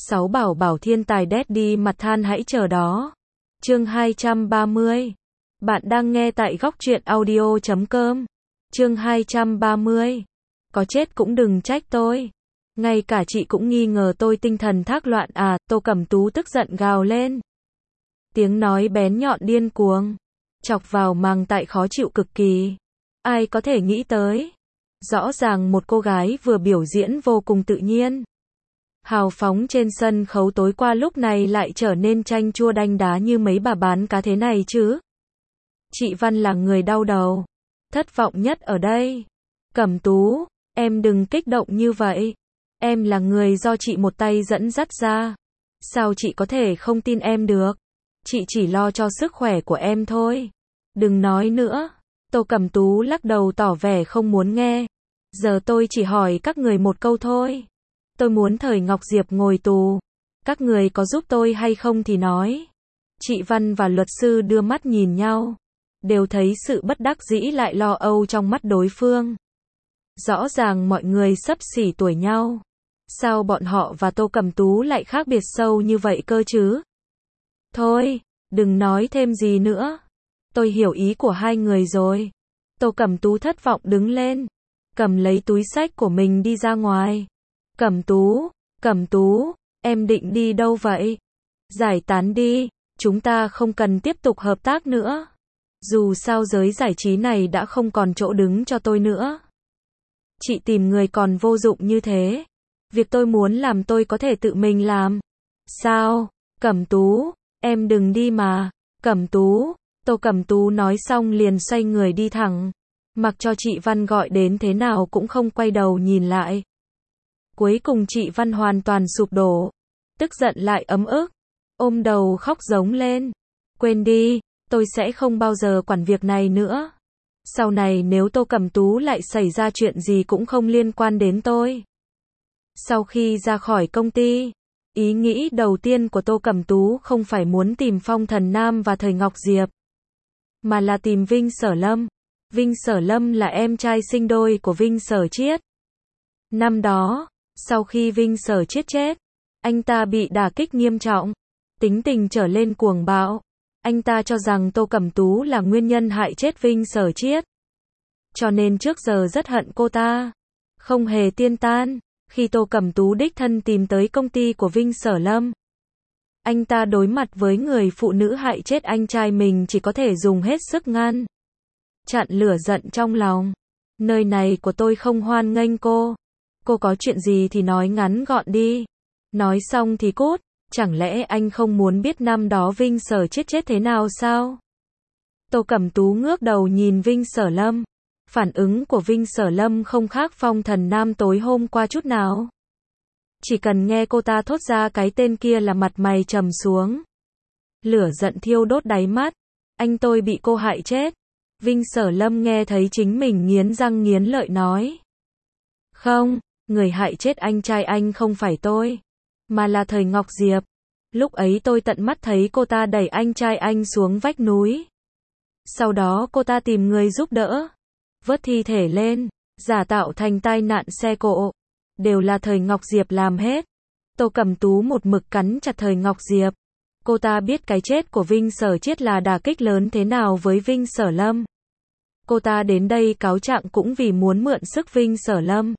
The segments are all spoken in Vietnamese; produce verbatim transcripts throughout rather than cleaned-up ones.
Sáu bảo bảo thiên tài daddy mặt than hãy chờ đó. Chương hai trăm ba mươi. Bạn đang nghe tại góc truyện audio chấm com. Chương hai trăm ba mươi. Có chết cũng đừng trách tôi. Ngay cả chị cũng nghi ngờ tôi tinh thần thác loạn à, Tô Cẩm Tú tức giận gào lên. Tiếng nói bén nhọn điên cuồng, chọc vào màng tại khó chịu cực kỳ. Ai có thể nghĩ tới. Rõ ràng một cô gái vừa biểu diễn vô cùng tự nhiên, hào phóng trên sân khấu tối qua lúc này lại trở nên chanh chua đanh đá như mấy bà bán cá thế này chứ. Chị Văn là người đau đầu, thất vọng nhất ở đây. Cẩm Tú, em đừng kích động như vậy. Em là người do chị một tay dẫn dắt ra. Sao chị có thể không tin em được? Chị chỉ lo cho sức khỏe của em thôi. Đừng nói nữa. Tô Cẩm Tú lắc đầu tỏ vẻ không muốn nghe. Giờ tôi chỉ hỏi các người một câu thôi. Tôi muốn Thời Ngọc Diệp ngồi tù. Các người có giúp tôi hay không thì nói. Chị Văn và luật sư đưa mắt nhìn nhau, đều thấy sự bất đắc dĩ lại lo âu trong mắt đối phương. Rõ ràng mọi người xấp xỉ tuổi nhau. Sao bọn họ và Tô Cẩm Tú lại khác biệt sâu như vậy cơ chứ? Thôi, đừng nói thêm gì nữa. Tôi hiểu ý của hai người rồi. Tô Cẩm Tú thất vọng đứng lên, cầm lấy túi xách của mình đi ra ngoài. Cẩm Tú, Cẩm Tú, em định đi đâu vậy? Giải tán đi, chúng ta không cần tiếp tục hợp tác nữa. Dù sao giới giải trí này đã không còn chỗ đứng cho tôi nữa. Chị tìm người còn vô dụng như thế. Việc tôi muốn làm tôi có thể tự mình làm. Sao? Cẩm Tú, em đừng đi mà. Cẩm Tú, Tô Cẩm Tú nói xong liền xoay người đi thẳng. Mặc cho chị Văn gọi đến thế nào cũng không quay đầu nhìn lại. Cuối cùng chị Văn hoàn toàn sụp đổ. Tức giận lại ấm ức. Ôm đầu khóc giống lên. Quên đi, tôi sẽ không bao giờ quản việc này nữa. Sau này nếu Tô Cẩm Tú lại xảy ra chuyện gì cũng không liên quan đến tôi. Sau khi ra khỏi công ty, ý nghĩ đầu tiên của Tô Cẩm Tú không phải muốn tìm Phong Thần Nam và Thời Ngọc Diệp, mà là tìm Vinh Sở Lâm. Vinh Sở Lâm là em trai sinh đôi của Vinh Sở Chiết. Năm đó, sau khi Vinh Sở Chiết chết, anh ta bị đả kích nghiêm trọng, tính tình trở lên cuồng bạo. Anh ta cho rằng Tô Cẩm Tú là nguyên nhân hại chết Vinh Sở Chiết, cho nên trước giờ rất hận cô ta. Không hề tiên tan, khi Tô Cẩm Tú đích thân tìm tới công ty của Vinh Sở Lâm, anh ta đối mặt với người phụ nữ hại chết anh trai mình chỉ có thể dùng hết sức ngăn chặn lửa giận trong lòng. Nơi này của tôi không hoan nghênh cô. Cô có chuyện gì thì nói ngắn gọn đi. Nói xong thì cút. Chẳng lẽ anh không muốn biết năm đó Vinh Sở chết chết thế nào sao? Tô Cẩm Tú ngước đầu nhìn Vinh Sở Lâm. Phản ứng của Vinh Sở Lâm không khác Phong Thần Nam tối hôm qua chút nào. Chỉ cần nghe cô ta thốt ra cái tên kia là mặt mày trầm xuống. Lửa giận thiêu đốt đáy mắt. Anh tôi bị cô hại chết. Vinh Sở Lâm nghe thấy chính mình nghiến răng nghiến lợi nói. Không, người hại chết anh trai anh không phải tôi, mà là Thời Ngọc Diệp. Lúc ấy tôi tận mắt thấy cô ta đẩy anh trai anh xuống vách núi. Sau đó cô ta tìm người giúp đỡ, vớt thi thể lên, giả tạo thành tai nạn xe cộ. Đều là Thời Ngọc Diệp làm hết. Tô Cẩm Tú một mực cắn chặt Thời Ngọc Diệp. Cô ta biết cái chết của Vinh Sở Chiết là đả kích lớn thế nào với Vinh Sở Lâm. Cô ta đến đây cáo trạng cũng vì muốn mượn sức Vinh Sở Lâm,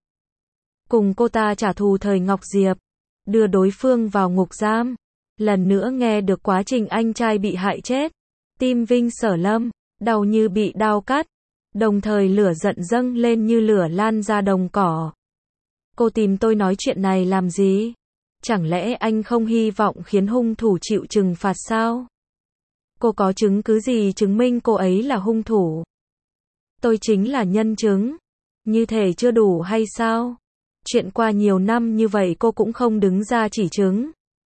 cùng cô ta trả thù Thời Ngọc Diệp, đưa đối phương vào ngục giam. Lần nữa nghe được quá trình anh trai bị hại chết, tim Vinh Sở Lâm đau như bị đao cắt, đồng thời lửa giận dâng lên như lửa lan ra đồng cỏ. Cô tìm tôi nói chuyện này làm gì? Chẳng lẽ anh không hy vọng khiến hung thủ chịu trừng phạt sao? Cô có chứng cứ gì chứng minh cô ấy là hung thủ? Tôi chính là nhân chứng. Như thể chưa đủ hay sao? Chuyện qua nhiều năm như vậy cô cũng không đứng ra chỉ chứng.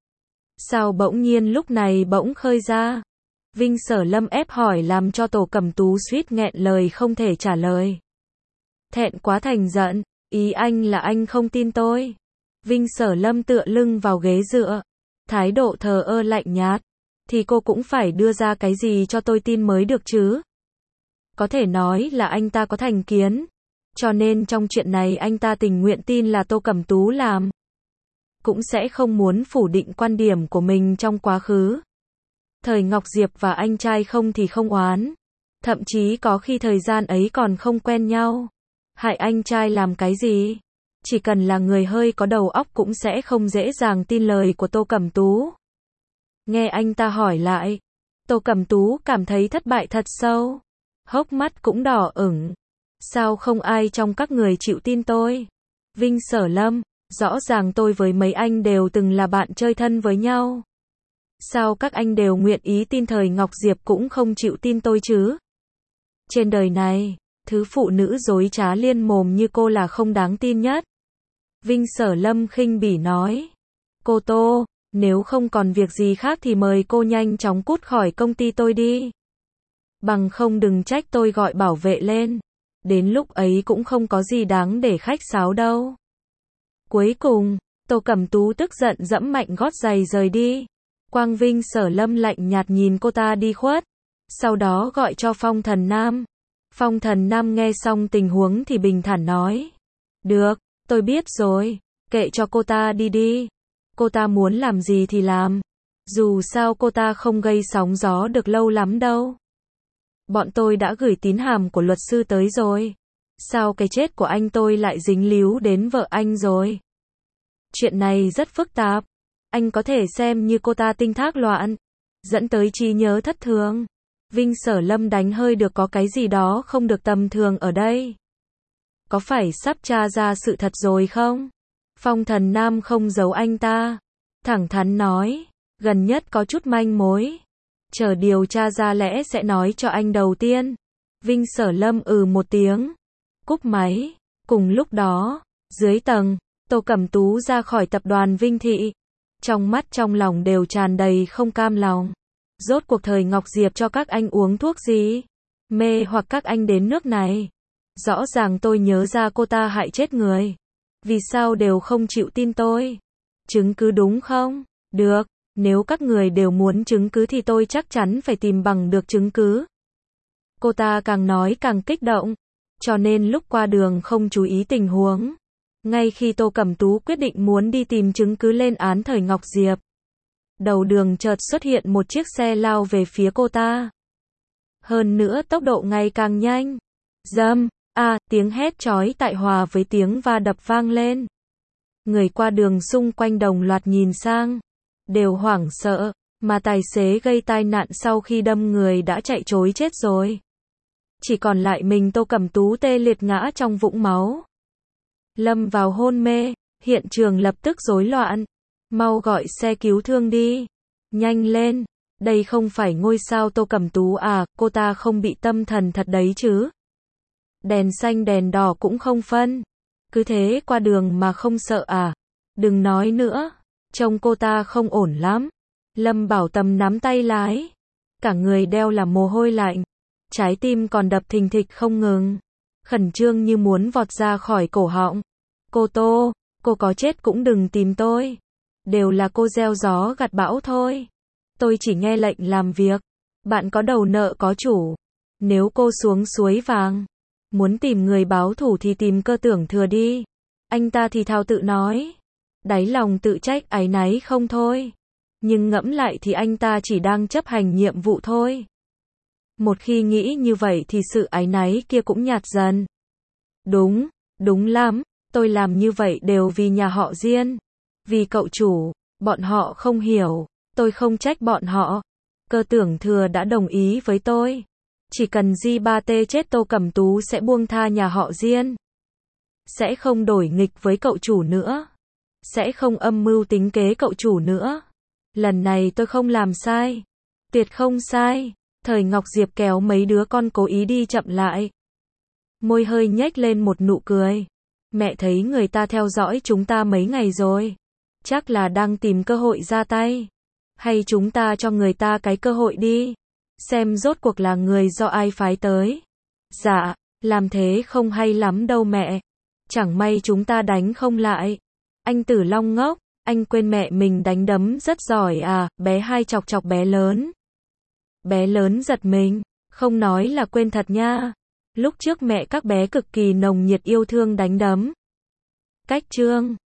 Sao bỗng nhiên lúc này bỗng khơi ra? Vinh Sở Lâm ép hỏi làm cho Tô Cẩm Tú suýt nghẹn lời không thể trả lời. Thẹn quá thành giận, ý anh là anh không tin tôi. Vinh Sở Lâm tựa lưng vào ghế dựa, thái độ thờ ơ lạnh nhạt. Thì cô cũng phải đưa ra cái gì cho tôi tin mới được chứ? Có thể nói là anh ta có thành kiến, cho nên trong chuyện này anh ta tình nguyện tin là Tô Cẩm Tú làm. cũng sẽ không muốn phủ định quan điểm của mình trong quá khứ. Thời Ngọc Diệp và anh trai không thì không oán. Thậm chí có khi thời gian ấy còn không quen nhau. Hại anh trai làm cái gì? Chỉ cần là người hơi có đầu óc cũng sẽ không dễ dàng tin lời của Tô Cẩm Tú. Nghe anh ta hỏi lại, Tô Cẩm Tú cảm thấy thất bại thật sâu. Hốc mắt cũng đỏ ửng. Sao không ai trong các người chịu tin tôi? Vinh Sở Lâm, rõ ràng tôi với mấy anh đều từng là bạn chơi thân với nhau. Sao các anh đều nguyện ý tin Thời Ngọc Diệp cũng không chịu tin tôi chứ? Trên đời này, thứ phụ nữ dối trá liên mồm như cô là không đáng tin nhất. Vinh Sở Lâm khinh bỉ nói. Cô Tô, nếu không còn việc gì khác thì mời cô nhanh chóng cút khỏi công ty tôi đi. Bằng không đừng trách tôi gọi bảo vệ lên. Đến lúc ấy cũng không có gì đáng để khách sáo đâu. Cuối cùng, Tô Cẩm Tú tức giận giẫm mạnh gót giày rời đi. Quang Vinh Sở Lâm lạnh nhạt nhìn cô ta đi khuất. Sau đó gọi cho Phong Thần Nam. Phong Thần Nam nghe xong tình huống thì bình thản nói. Được, tôi biết rồi, kệ cho cô ta đi đi. Cô ta muốn làm gì thì làm. Dù sao cô ta không gây sóng gió được lâu lắm đâu. Bọn tôi đã gửi tín hàm của luật sư tới rồi. Sao cái chết của anh tôi lại dính líu đến vợ anh rồi? Chuyện này rất phức tạp. Anh có thể xem như cô ta tinh thác loạn, dẫn tới trí nhớ thất thường. Vinh Sở Lâm đánh hơi được có cái gì đó không được tầm thường ở đây. Có phải sắp tra ra sự thật rồi không? Phong Thần Nam không giấu anh ta. Thẳng thắn nói, gần nhất có chút manh mối. Chờ điều tra ra lẽ sẽ nói cho anh đầu tiên. Vinh Sở Lâm ừ một tiếng. Cúp máy. Cùng lúc đó, dưới tầng, Tô Cẩm Tú ra khỏi tập đoàn Vinh Thị. Trong mắt trong lòng đều tràn đầy không cam lòng. Rốt cuộc Thời Ngọc Diệp cho các anh uống thuốc gì? Mê hoặc các anh đến nước này. Rõ ràng tôi nhớ ra cô ta hại chết người. Vì sao đều không chịu tin tôi? Chứng cứ đúng không? Được, nếu các người đều muốn chứng cứ thì tôi chắc chắn phải tìm bằng được chứng cứ. Cô ta càng nói càng kích động. Cho nên lúc qua đường không chú ý tình huống. Ngay khi Tô Cẩm Tú quyết định muốn đi tìm chứng cứ lên án Thời Ngọc Diệp, đầu đường chợt xuất hiện một chiếc xe lao về phía cô ta. Hơn nữa tốc độ ngày càng nhanh. Dâm, a, tiếng hét chói tai hòa với tiếng va đập vang lên. Người qua đường xung quanh đồng loạt nhìn sang, đều hoảng sợ, mà tài xế gây tai nạn sau khi đâm người đã chạy trối chết rồi. Chỉ còn lại mình Tô Cẩm Tú tê liệt ngã trong vũng máu. Lâm vào hôn mê, hiện trường lập tức rối loạn. Mau gọi xe cứu thương đi. Nhanh lên, đây không phải ngôi sao Tô Cẩm Tú à, cô ta không bị tâm thần thật đấy chứ. Đèn xanh đèn đỏ cũng không phân. Cứ thế qua đường mà không sợ à. Đừng nói nữa, trông cô ta không ổn lắm. Lâm Bảo Tâm nắm tay lái. Cả người đeo là mồ hôi lạnh. Trái tim còn đập thình thịch không ngừng. Khẩn trương như muốn vọt ra khỏi cổ họng. Cô Tô, cô có chết cũng đừng tìm tôi. Đều là cô gieo gió gặt bão thôi. Tôi chỉ nghe lệnh làm việc. Bạn có đầu nợ có chủ. Nếu cô xuống suối vàng, muốn tìm người báo thù thì tìm Cơ Tưởng Thừa đi. Anh ta thì thào tự nói. Đáy lòng tự trách áy náy không thôi. Nhưng ngẫm lại thì anh ta chỉ đang chấp hành nhiệm vụ thôi. Một khi nghĩ như vậy thì sự áy náy kia cũng nhạt dần. Đúng, đúng lắm, tôi làm như vậy đều vì nhà họ Diên. Vì cậu chủ, bọn họ không hiểu, tôi không trách bọn họ. Cơ Tưởng Thừa đã đồng ý với tôi. Chỉ cần Di ba T chết Tô Cẩm Tú sẽ buông tha nhà họ Diên. Sẽ không đổi nghịch với cậu chủ nữa. Sẽ không âm mưu tính kế cậu chủ nữa. Lần này tôi không làm sai. Tuyệt không sai. Thời Ngọc Diệp kéo mấy đứa con cố ý đi chậm lại. Môi hơi nhếch lên một nụ cười. Mẹ thấy người ta theo dõi chúng ta mấy ngày rồi. Chắc là đang tìm cơ hội ra tay. Hay chúng ta cho người ta cái cơ hội đi. Xem rốt cuộc là người do ai phái tới. Dạ, làm thế không hay lắm đâu mẹ. Chẳng may chúng ta đánh không lại. Anh Tử Long ngốc, anh quên mẹ mình đánh đấm rất giỏi à, bé hai chọc chọc bé lớn. Bé lớn giật mình, không nói là quên thật nha. Lúc trước mẹ các bé cực kỳ nồng nhiệt yêu thương đánh đấm. Cách chương